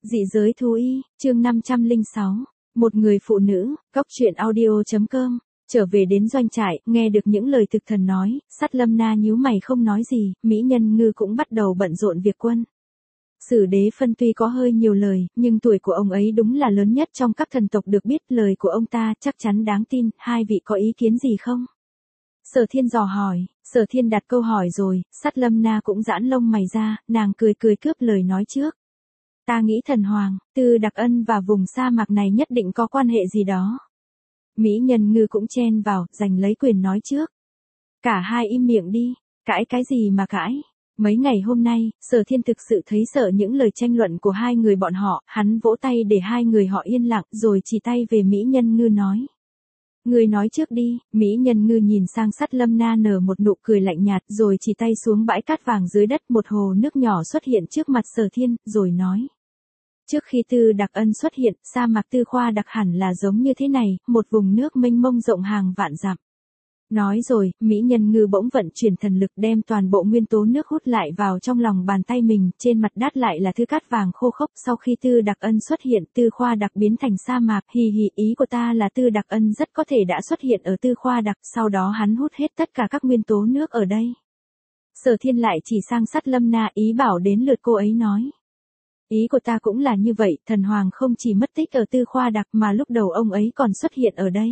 Dị giới thú y, chương 506. Một người phụ nữ, góc truyện audio.com. Trở về đến doanh trại, nghe được những lời thực thần nói, Sắt Lâm Na nhíu mày không nói gì, Mỹ Nhân Ngư cũng bắt đầu bận rộn việc quân. Sử Đế Phân tuy có hơi nhiều lời, nhưng tuổi của ông ấy đúng là lớn nhất trong các thần tộc được biết, lời của ông ta chắc chắn đáng tin, hai vị có ý kiến gì không? Sở Thiên dò hỏi, Sở Thiên đặt câu hỏi rồi, Sắt Lâm Na cũng giãn lông mày ra, nàng cười cướp lời nói trước. Ta nghĩ thần hoàng, Tư Đặc Ân và vùng sa mạc này nhất định có quan hệ gì đó. Mỹ Nhân Ngư cũng chen vào, giành lấy quyền nói trước. Cả hai im miệng đi, cãi cái gì mà cãi. Mấy ngày hôm nay, Sở Thiên thực sự thấy sợ những lời tranh luận của hai người bọn họ, hắn vỗ tay để hai người họ yên lặng rồi chỉ tay về Mỹ Nhân Ngư nói. Người nói trước đi, Mỹ Nhân Ngư nhìn sang Sắt Lâm Na nở một nụ cười lạnh nhạt rồi chỉ tay xuống bãi cát vàng dưới đất, một hồ nước nhỏ xuất hiện trước mặt Sở Thiên, rồi nói. Trước khi Tư Đặc Ân xuất hiện, sa mạc Tư Khoa Đặc hẳn là giống như thế này, một vùng nước mênh mông rộng hàng vạn dặm. Nói rồi, Mỹ Nhân Ngư bỗng vận chuyển thần lực đem toàn bộ nguyên tố nước hút lại vào trong lòng bàn tay mình, trên mặt đất lại là thứ cát vàng khô khốc. Sau khi Tư Đặc Ân xuất hiện, Tư Khoa Đặc biến thành sa mạc, ý của ta là Tư Đặc Ân rất có thể đã xuất hiện ở Tư Khoa Đặc, sau đó hắn hút hết tất cả các nguyên tố nước ở đây. Sở Thiên lại chỉ sang Sắt Lâm Na, ý bảo đến lượt cô ấy nói. Ý của ta cũng là như vậy, thần hoàng không chỉ mất tích ở Tư Khoa Đặc mà lúc đầu ông ấy còn xuất hiện ở đây.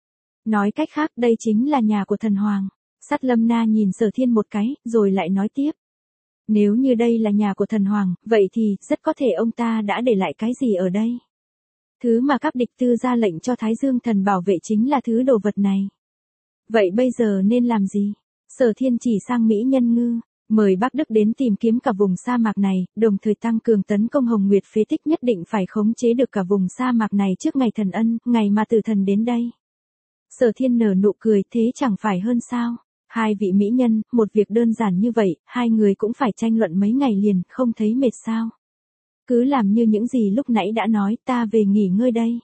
Nói cách khác, đây chính là nhà của thần hoàng. Sắt Lâm Na nhìn Sở Thiên một cái, rồi lại nói tiếp. Nếu như đây là nhà của thần hoàng, vậy thì, rất có thể ông ta đã để lại cái gì ở đây. Thứ mà các địch tư ra lệnh cho Thái Dương thần bảo vệ chính là thứ đồ vật này. Vậy bây giờ nên làm gì? Sở Thiên chỉ sang Mỹ Nhân Ngư. Mời Bắc Đức đến tìm kiếm cả vùng sa mạc này, đồng thời tăng cường tấn công Hồng Nguyệt phế tích, nhất định phải khống chế được cả vùng sa mạc này trước ngày thần ân, ngày mà tử thần đến đây. Sở Thiên nở nụ cười, thế chẳng phải hơn sao? Hai vị mỹ nhân, một việc đơn giản như vậy, hai người cũng phải tranh luận mấy ngày liền, không thấy mệt sao? Cứ làm như những gì lúc nãy đã nói, ta về nghỉ ngơi đây.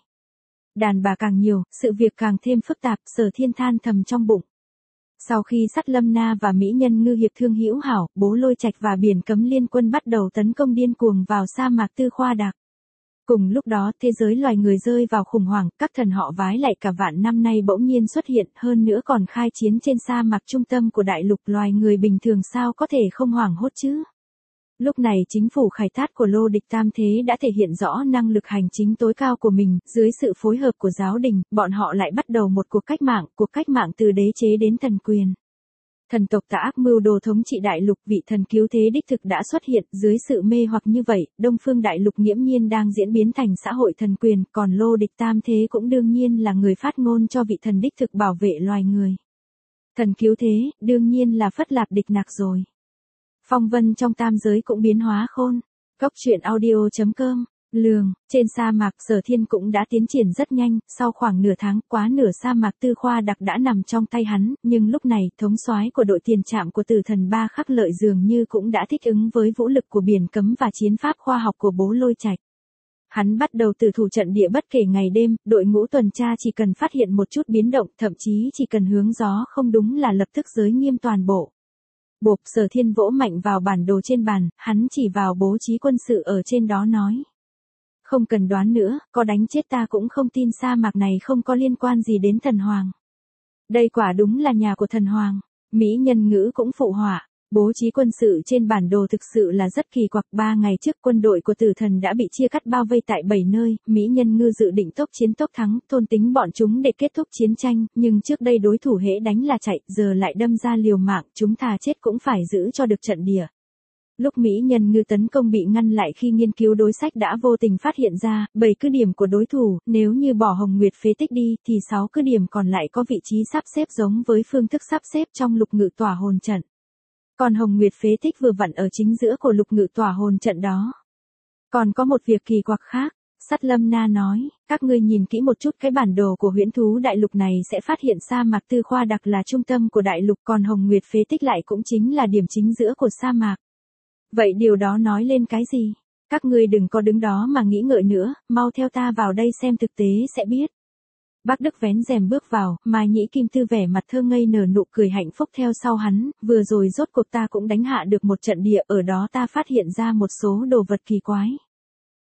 Đàn bà càng nhiều, sự việc càng thêm phức tạp, Sở Thiên than thầm trong bụng. Sau khi Sắt Lâm Na và Mỹ Nhân Ngư hiệp thương hữu hảo, Bố Lôi Trạch và Biển Cấm liên quân bắt đầu tấn công điên cuồng vào sa mạc Tư Khoa Đặc. Cùng lúc đó, thế giới loài người rơi vào khủng hoảng, các thần họ vái lại cả vạn năm nay bỗng nhiên xuất hiện, hơn nữa còn khai chiến trên sa mạc trung tâm của đại lục, loài người bình thường sao có thể không hoảng hốt chứ? Lúc này chính phủ khai thác của Lô Địch Tam Thế đã thể hiện rõ năng lực hành chính tối cao của mình, dưới sự phối hợp của giáo đình, bọn họ lại bắt đầu một cuộc cách mạng từ đế chế đến thần quyền. Thần tộc Tà Ác mưu đồ thống trị đại lục, vị thần cứu thế đích thực đã xuất hiện, dưới sự mê hoặc như vậy, Đông Phương đại lục nghiễm nhiên đang diễn biến thành xã hội thần quyền, còn Lô Địch Tam Thế cũng đương nhiên là người phát ngôn cho vị thần đích thực bảo vệ loài người. Thần cứu thế, đương nhiên là Phất Lạp Địch Nặc rồi. Phong vân trong tam giới cũng biến hóa khôn. Góc truyện audio.com. Lường, trên sa mạc Sở Thiên cũng đã tiến triển rất nhanh, sau khoảng nửa tháng, quá nửa sa mạc Tư Khoa Đặc đã nằm trong tay hắn, nhưng lúc này, thống soái của đội tiền trạm của Tử Thần Ba Khắc Lợi dường như cũng đã thích ứng với vũ lực của Biển Cấm và chiến pháp khoa học của Bố Lôi Trạch. Hắn bắt đầu tử thủ trận địa bất kể ngày đêm, đội ngũ tuần tra chỉ cần phát hiện một chút biến động, thậm chí chỉ cần hướng gió không đúng là lập tức giới nghiêm toàn bộ. Bộp, Sở Thiên vỗ mạnh vào bản đồ trên bàn, hắn chỉ vào bố trí quân sự ở trên đó nói. Không cần đoán nữa, có đánh chết ta cũng không tin sa mạc này không có liên quan gì đến thần hoàng. Đây quả đúng là nhà của thần hoàng. Mỹ Nhân Ngữ cũng phụ họa. Bố trí quân sự trên bản đồ thực sự là rất kỳ quặc. 3 ngày trước quân đội của tử thần đã bị chia cắt bao vây tại 7 nơi, Mỹ Nhân Ngư dự định tốc chiến tốc thắng, thôn tính bọn chúng để kết thúc chiến tranh, nhưng trước đây đối thủ hễ đánh là chạy, giờ lại đâm ra liều mạng, chúng thà chết cũng phải giữ cho được trận địa. Lúc Mỹ Nhân Ngư tấn công bị ngăn lại khi nghiên cứu đối sách đã vô tình phát hiện ra, 7 cứ điểm của đối thủ, nếu như bỏ Hồng Nguyệt phế tích đi, thì 6 cứ điểm còn lại có vị trí sắp xếp giống với phương thức sắp xếp trong lục ngự tỏa hồn trận. Còn Hồng Nguyệt phế tích vừa vặn ở chính giữa của lục ngự tỏa hồn trận đó. Còn có một việc kỳ quặc khác, Sắt Lâm Na nói, các ngươi nhìn kỹ một chút cái bản đồ của huyễn thú đại lục này sẽ phát hiện sa mạc Tư Khoa Đặc là trung tâm của đại lục, còn Hồng Nguyệt phế tích lại cũng chính là điểm chính giữa của sa mạc. Vậy điều đó nói lên cái gì? Các ngươi đừng có đứng đó mà nghĩ ngợi nữa, mau theo ta vào đây xem thực tế sẽ biết. Bác Đức vén rèm bước vào, Mai Nhĩ Kim Tư vẻ mặt thơ ngây nở nụ cười hạnh phúc theo sau hắn, vừa rồi rốt cuộc ta cũng đánh hạ được một trận địa, ở đó ta phát hiện ra một số đồ vật kỳ quái.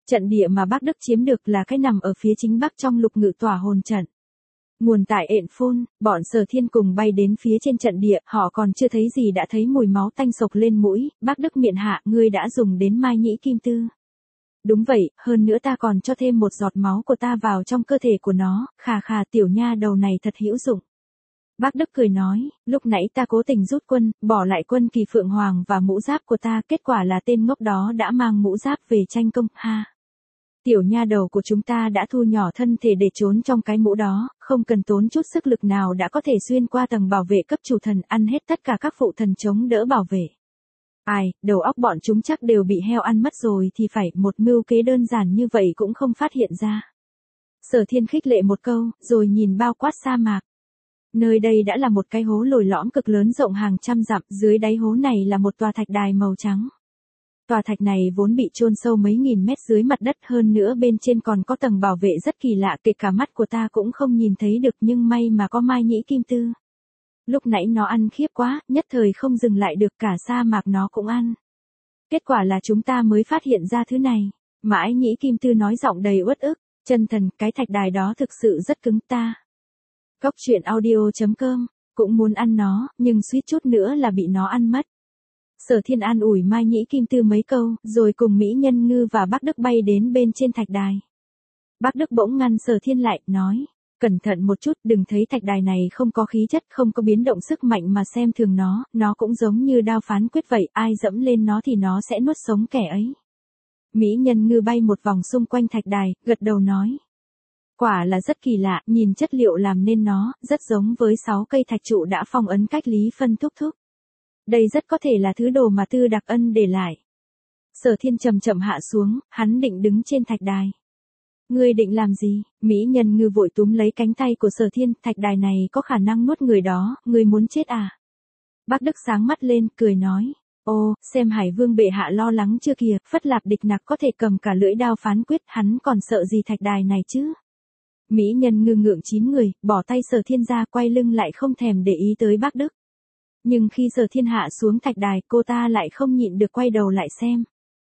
Trận địa mà Bắc Đức chiếm được là cái nằm ở phía chính bắc trong lục ngự tỏa hồn trận. Nguồn tại Ện Phôn, bọn Sở Thiên cùng bay đến phía trên trận địa, họ còn chưa thấy gì đã thấy mùi máu tanh sộc lên mũi, Bắc Đức miệng hạ, ngươi đã dùng đến mai nhĩ kim tư. Đúng vậy, hơn nữa ta còn cho thêm một giọt máu của ta vào trong cơ thể của nó, khà khà tiểu nha đầu này thật hữu dụng. Bác Đức cười nói, lúc nãy ta cố tình rút quân, bỏ lại quân kỳ phượng hoàng và mũ giáp của ta, kết quả là tên ngốc đó đã mang mũ giáp về tranh công, ha. Tiểu nha đầu của chúng ta đã thu nhỏ thân thể để trốn trong cái mũ đó, không cần tốn chút sức lực nào đã có thể xuyên qua tầng bảo vệ cấp chủ thần, ăn hết tất cả các phụ thần chống đỡ bảo vệ. Ai, đầu óc bọn chúng chắc đều bị heo ăn mất rồi thì phải, một mưu kế đơn giản như vậy cũng không phát hiện ra. Sở Thiên khích lệ một câu, rồi nhìn bao quát sa mạc. Nơi đây đã là một cái hố lồi lõm cực lớn rộng hàng trăm dặm, dưới đáy hố này là một tòa thạch đài màu trắng. Tòa thạch này vốn bị chôn sâu mấy nghìn mét dưới mặt đất, hơn nữa bên trên còn có tầng bảo vệ rất kỳ lạ, kể cả mắt của ta cũng không nhìn thấy được, nhưng may mà có mai nhĩ kim tư. Lúc nãy nó ăn khiếp quá, nhất thời không dừng lại được, cả sa mạc nó cũng ăn. Kết quả là chúng ta mới phát hiện ra thứ này. Mãi nhĩ kim tư nói giọng đầy uất ức, chân thần, cái thạch đài đó thực sự rất cứng ta. Cóc truyện audio.com, cũng muốn ăn nó, nhưng suýt chút nữa là bị nó ăn mất. Sở Thiên an ủi mai nhĩ kim tư mấy câu, rồi cùng Mỹ Nhân Ngư và Bắc Đức bay đến bên trên thạch đài. Bắc Đức bỗng ngăn Sở Thiên lại, nói, cẩn thận một chút, đừng thấy thạch đài này không có khí chất, không có biến động sức mạnh mà xem thường nó cũng giống như đao phán quyết vậy, ai dẫm lên nó thì nó sẽ nuốt sống kẻ ấy. Mỹ Nhân Ngư bay một vòng xung quanh thạch đài, gật đầu nói. Quả là rất kỳ lạ, nhìn chất liệu làm nên nó, rất giống với 6 cây thạch trụ đã phong ấn cách Lý Phân thúc thúc. Đây rất có thể là thứ đồ mà Tư Đặc Ân để lại. Sở Thiên chậm chậm hạ xuống, hắn định đứng trên thạch đài. Ngươi định làm gì? Mỹ Nhân Ngư vội túm lấy cánh tay của Sở Thiên, thạch đài này có khả năng nuốt người đó, ngươi muốn chết à? Bác Đức sáng mắt lên, cười nói. Ô, xem Hải Vương bệ hạ lo lắng chưa kìa, Phất Lạp Địch Nặc có thể cầm cả lưỡi đao phán quyết, hắn còn sợ gì thạch đài này chứ? Mỹ Nhân Ngư ngượng chín người, bỏ tay Sở Thiên ra, quay lưng lại không thèm để ý tới Bác Đức. Nhưng khi Sở Thiên hạ xuống thạch đài, cô ta lại không nhịn được quay đầu lại xem.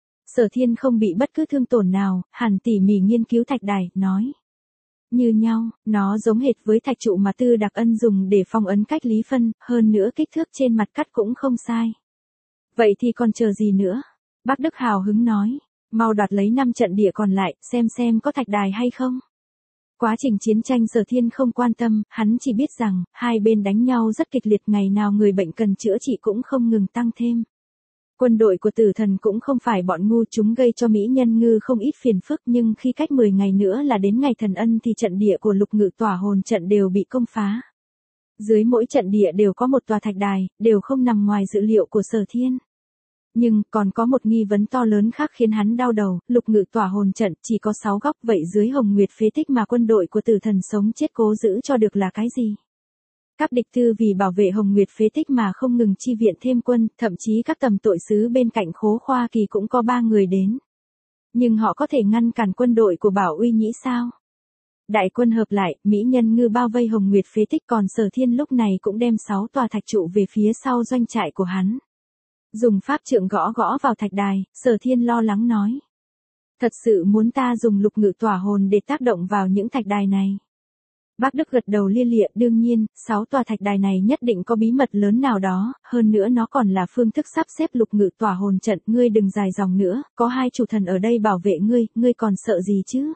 Sở Thiên không bị bất cứ thương tổn nào, hắn tỉ mỉ nghiên cứu thạch đài, nói. Như nhau, nó giống hệt với thạch trụ mà Tư Đặc Ân dùng để phong ấn cách Lý Phân, hơn nữa kích thước trên mặt cắt cũng không sai. Vậy thì còn chờ gì nữa? Bác Đức hào hứng nói, mau đoạt lấy 5 trận địa còn lại, xem có thạch đài hay không. Quá trình chiến tranh Sở Thiên không quan tâm, hắn chỉ biết rằng, hai bên đánh nhau rất kịch liệt, ngày nào người bệnh cần chữa trị cũng không ngừng tăng thêm. Quân đội của Tử Thần cũng không phải bọn ngu, chúng gây cho Mỹ Nhân Ngư không ít phiền phức, nhưng khi cách 10 ngày nữa là đến ngày thần ân thì trận địa của lục ngự tỏa hồn trận đều bị công phá. Dưới mỗi trận địa đều có một tòa thạch đài, đều không nằm ngoài dự liệu của Sở Thiên. Nhưng, còn có một nghi vấn to lớn khác khiến hắn đau đầu, lục ngự tỏa hồn trận chỉ có 6 góc, vậy dưới Hồng Nguyệt phế tích mà quân đội của Tử Thần sống chết cố giữ cho được là cái gì? Các địch tư vì bảo vệ Hồng Nguyệt phế tích mà không ngừng chi viện thêm quân, thậm chí các tầm tội sứ bên cạnh Khố Khoa Kỳ cũng có 3 người đến. Nhưng họ có thể ngăn cản quân đội của Bảo Uy Nhĩ sao? Đại quân hợp lại, Mỹ Nhân Ngư bao vây Hồng Nguyệt phế tích, còn Sở Thiên lúc này cũng đem 6 tòa thạch trụ về phía sau doanh trại của hắn. Dùng pháp trượng gõ gõ vào thạch đài, Sở Thiên lo lắng nói. Thật sự muốn ta dùng lục ngự tỏa hồn để tác động vào những thạch đài này. Bác Đức gật đầu lia lịa, đương nhiên, 6 tòa thạch đài này nhất định có bí mật lớn nào đó, hơn nữa nó còn là phương thức sắp xếp lục ngự tỏa hồn trận, ngươi đừng dài dòng nữa, có 2 chủ thần ở đây bảo vệ ngươi còn sợ gì chứ?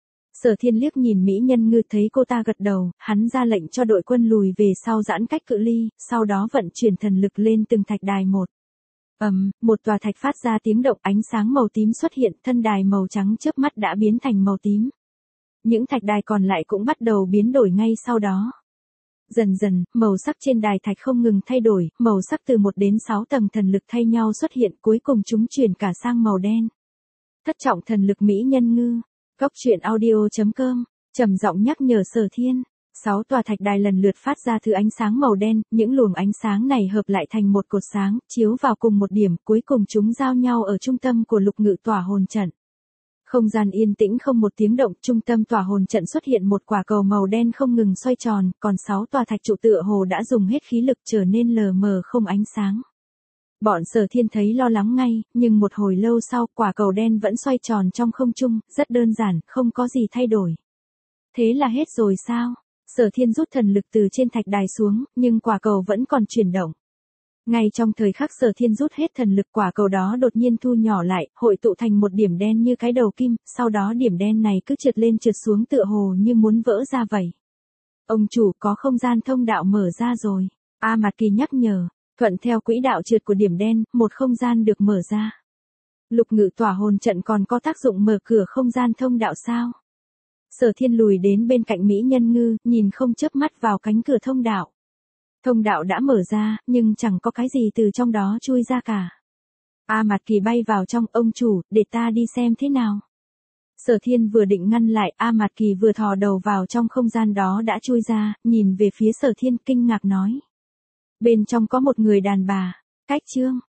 Sở Thiên liếc nhìn Mỹ Nhân Ngư, thấy cô ta gật đầu, hắn ra lệnh cho đội quân lùi về sau giãn cách cự ly, sau đó vận chuyển thần lực lên từng thạch đài một. Một tòa thạch phát ra tiếng động, ánh sáng màu tím xuất hiện, thân đài màu trắng chớp mắt đã biến thành màu tím. Những thạch đài còn lại cũng bắt đầu biến đổi ngay sau đó. Dần dần, màu sắc trên đài thạch không ngừng thay đổi, màu sắc từ 1 đến 6 tầng thần lực thay nhau xuất hiện, cuối cùng chúng chuyển cả sang màu đen. Thất trọng thần lực Mỹ Nhân Ngư. Cóc truyện audio.com, trầm giọng nhắc nhở Sở Thiên. 6 tòa thạch đài lần lượt phát ra thứ ánh sáng màu đen, những luồng ánh sáng này hợp lại thành một cột sáng, chiếu vào cùng một điểm, cuối cùng chúng giao nhau ở trung tâm của lục ngự tỏa hồn trận. Không gian yên tĩnh không một tiếng động, trung tâm tỏa hồn trận xuất hiện một quả cầu màu đen không ngừng xoay tròn, còn 6 tòa thạch trụ tựa hồ đã dùng hết khí lực trở nên lờ mờ không ánh sáng. Bọn Sở Thiên thấy lo lắng ngay, nhưng một hồi lâu sau quả cầu đen vẫn xoay tròn trong không trung, rất đơn giản, không có gì thay đổi. Thế là hết rồi sao? Sở Thiên rút thần lực từ trên thạch đài xuống, nhưng quả cầu vẫn còn chuyển động. Ngay trong thời khắc Sở Thiên rút hết thần lực, quả cầu đó đột nhiên thu nhỏ lại, hội tụ thành một điểm đen như cái đầu kim, sau đó điểm đen này cứ trượt lên trượt xuống tựa hồ như muốn vỡ ra vậy. Ông chủ, có không gian thông đạo mở ra rồi. A Mạt Kỳ nhắc nhở, thuận theo quỹ đạo trượt của điểm đen, một không gian được mở ra. Lục Ngự tỏa hồn trận còn có tác dụng mở cửa không gian thông đạo sao? Sở Thiên lùi đến bên cạnh Mỹ Nhân Ngư, nhìn không chớp mắt vào cánh cửa thông đạo. Thông đạo đã mở ra, nhưng chẳng có cái gì từ trong đó chui ra cả. A Mạt Kỳ bay vào trong, ông chủ, để ta đi xem thế nào. Sở Thiên vừa định ngăn lại, A Mạt Kỳ vừa thò đầu vào trong không gian đó đã chui ra, nhìn về phía Sở Thiên kinh ngạc nói. Bên trong có một người đàn bà. Cách chương